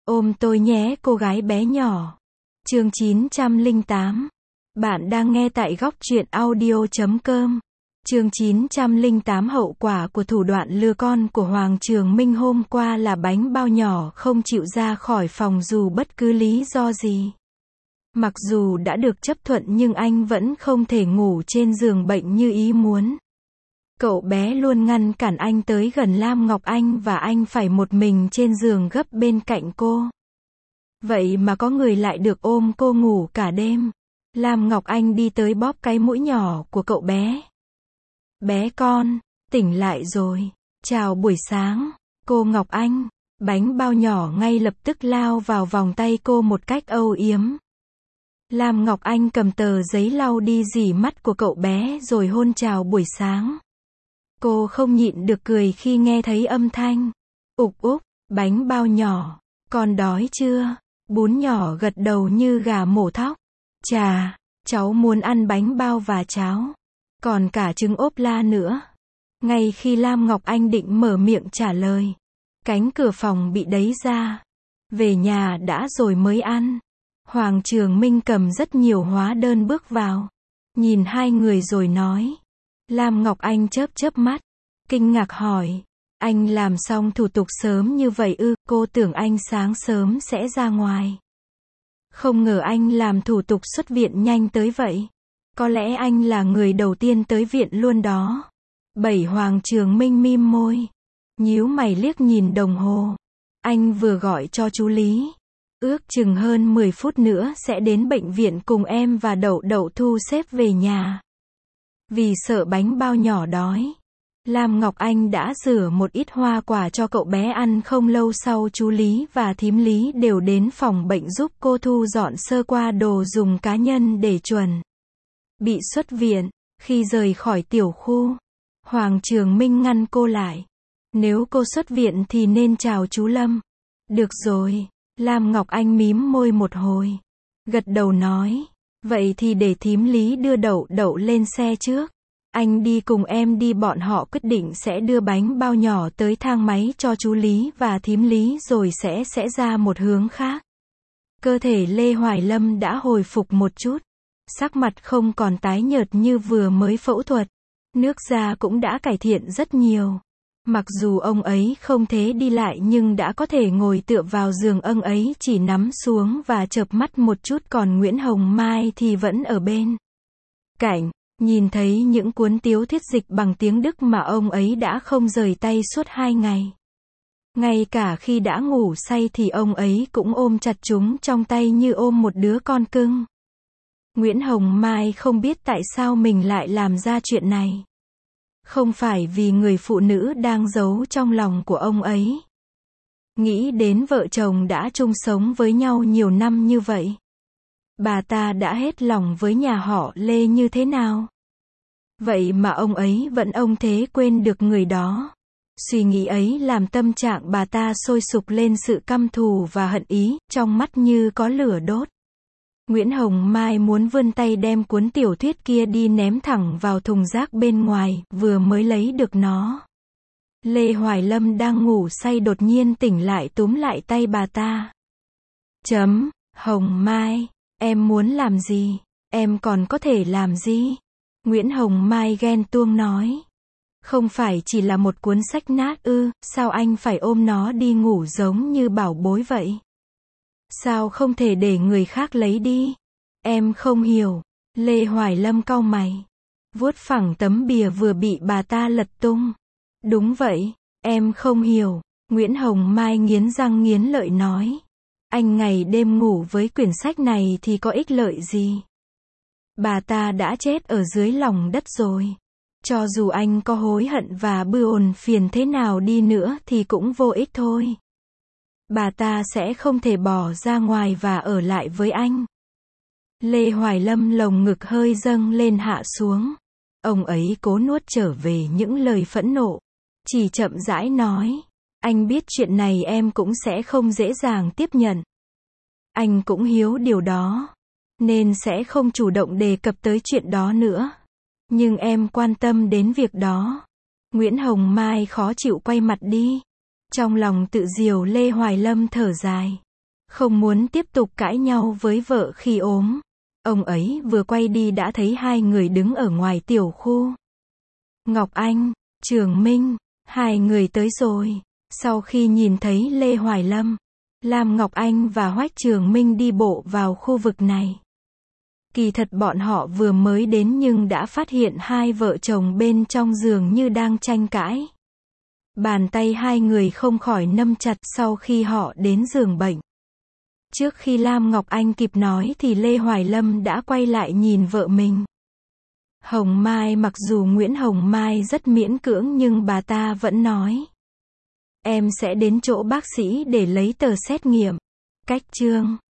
Ôm tôi nhé cô gái bé nhỏ. Chương 908. Bạn đang nghe tại góc truyện audio.com. Chương 908 hậu quả của thủ đoạn lừa con của Hoàng Trường Minh hôm qua là bánh bao nhỏ không chịu ra khỏi phòng dù bất cứ lý do gì. Mặc dù đã được chấp thuận nhưng anh vẫn không thể ngủ trên giường bệnh như ý muốn. Cậu bé luôn ngăn cản anh tới gần Lam Ngọc Anh và anh phải một mình trên giường gấp bên cạnh cô. Vậy mà có người lại được ôm cô ngủ cả đêm. Lam Ngọc Anh đi tới bóp cái mũi nhỏ của cậu bé. Bé con, tỉnh lại rồi. Chào buổi sáng, cô Ngọc Anh. Bánh bao nhỏ ngay lập tức lao vào vòng tay cô một cách âu yếm. Lam Ngọc Anh cầm tờ giấy lau đi dỉ mắt của cậu bé rồi hôn chào buổi sáng. Cô không nhịn được cười khi nghe thấy âm thanh. Ục úc, bánh bao nhỏ, con đói chưa? Bún nhỏ gật đầu như gà mổ thóc. Chà, cháu muốn ăn bánh bao và cháo. Còn cả trứng ốp la nữa. Ngay khi Lam Ngọc Anh định mở miệng trả lời, cánh cửa phòng bị đẩy ra. Về nhà đã rồi mới ăn. Hoàng Trường Minh cầm rất nhiều hóa đơn bước vào. Nhìn hai người rồi nói. Lam Ngọc Anh chớp chớp mắt, kinh ngạc hỏi, anh làm xong thủ tục sớm như vậy ư? Cô tưởng anh sáng sớm sẽ ra ngoài. Không ngờ anh làm thủ tục xuất viện nhanh tới vậy. Có lẽ anh là người đầu tiên tới viện luôn đó. Hoàng Trường Minh mím môi, nhíu mày liếc nhìn đồng hồ. Anh vừa gọi cho chú Lý. Ước chừng hơn 10 phút nữa sẽ đến bệnh viện cùng em và Đậu Đậu thu xếp về nhà. Vì sợ bánh bao nhỏ đói, Lam Ngọc Anh đã rửa một ít hoa quả cho cậu bé ăn. Không lâu sau chú Lý và thím Lý đều đến phòng bệnh giúp cô thu dọn sơ qua đồ dùng cá nhân để chuẩn bị xuất viện. Khi rời khỏi tiểu khu, Hoàng Trường Minh ngăn cô lại. Nếu cô xuất viện thì nên chào chú Lâm. Được rồi, Lam Ngọc Anh mím môi một hồi, gật đầu nói. Vậy thì để thím Lý đưa Đậu Đậu lên xe trước. Anh đi cùng em đi. Bọn họ quyết định sẽ đưa bánh bao nhỏ tới thang máy cho chú Lý và thím Lý rồi sẽ ra một hướng khác. Cơ thể Lê Hoài Lâm đã hồi phục một chút. Sắc mặt không còn tái nhợt như vừa mới phẫu thuật. Nước da cũng đã cải thiện rất nhiều. Mặc dù ông ấy không thể đi lại nhưng đã có thể ngồi tựa vào giường. Ông ấy chỉ nắm xuống và chợp mắt một chút. Còn Nguyễn Hồng Mai thì vẫn ở bên cạnh, nhìn thấy những cuốn tiểu thuyết dịch bằng tiếng Đức mà ông ấy đã không rời tay suốt 2 ngày. Ngay cả khi đã ngủ say thì ông ấy cũng ôm chặt chúng trong tay như ôm một đứa con cưng. Nguyễn Hồng Mai không biết tại sao mình lại làm ra chuyện này. Không phải vì người phụ nữ đang giấu trong lòng của ông ấy. Nghĩ đến vợ chồng đã chung sống với nhau nhiều năm như vậy. Bà ta đã hết lòng với nhà họ Lê như thế nào? Vậy mà ông ấy vẫn ông thế quên được người đó. Suy nghĩ ấy làm tâm trạng bà ta sôi sục lên sự căm thù và hận ý, trong mắt như có lửa đốt. Nguyễn Hồng Mai muốn vươn tay đem cuốn tiểu thuyết kia đi ném thẳng vào thùng rác bên ngoài, vừa mới lấy được nó. Lê Hoài Lâm đang ngủ say đột nhiên tỉnh lại túm lại tay bà ta. Hồng Mai, em muốn làm gì? Em còn có thể làm gì? Nguyễn Hồng Mai ghen tuông nói. Không phải chỉ là một cuốn sách nát ư? Sao anh phải ôm nó đi ngủ giống như bảo bối vậy? Sao không thể để người khác lấy đi? Em không hiểu. Lê Hoài Lâm cau mày, vuốt phẳng tấm bìa vừa bị bà ta lật tung. Đúng vậy, em không hiểu. Nguyễn Hồng Mai nghiến răng nghiến lợi nói. Anh ngày đêm ngủ với quyển sách này thì có ích lợi gì? Bà ta đã chết ở dưới lòng đất rồi. Cho dù anh có hối hận và buồn phiền thế nào đi nữa thì cũng vô ích thôi. Bà ta sẽ không thể bỏ ra ngoài và ở lại với anh. Lê Hoài Lâm lồng ngực hơi dâng lên hạ xuống. Ông ấy cố nuốt trở về những lời phẫn nộ. Chỉ chậm rãi nói. Anh biết chuyện này em cũng sẽ không dễ dàng tiếp nhận. Anh cũng hiểu điều đó. Nên sẽ không chủ động đề cập tới chuyện đó nữa. Nhưng em quan tâm đến việc đó. Nguyễn Hồng Mai khó chịu quay mặt đi. Trong lòng tự diều Lê Hoài Lâm thở dài. không muốn tiếp tục cãi nhau với vợ khi ốm. Ông ấy vừa quay đi đã thấy hai người đứng ở ngoài tiểu khu. Ngọc Anh, Trường Minh, hai người tới rồi. Sau khi nhìn thấy Lê Hoài Lâm, Lam Ngọc Anh và Hoách Trường Minh đi bộ vào khu vực này. Kỳ thật bọn họ vừa mới đến nhưng đã phát hiện hai vợ chồng bên trong giường như đang tranh cãi. Bàn tay hai người không khỏi nắm chặt sau khi họ đến giường bệnh. Trước khi Lam Ngọc Anh kịp nói thì Lê Hoài Lâm đã quay lại nhìn vợ mình. Hồng Mai, mặc dù Nguyễn Hồng Mai rất miễn cưỡng nhưng bà ta vẫn nói. Em sẽ đến chỗ bác sĩ để lấy tờ xét nghiệm. Cách chương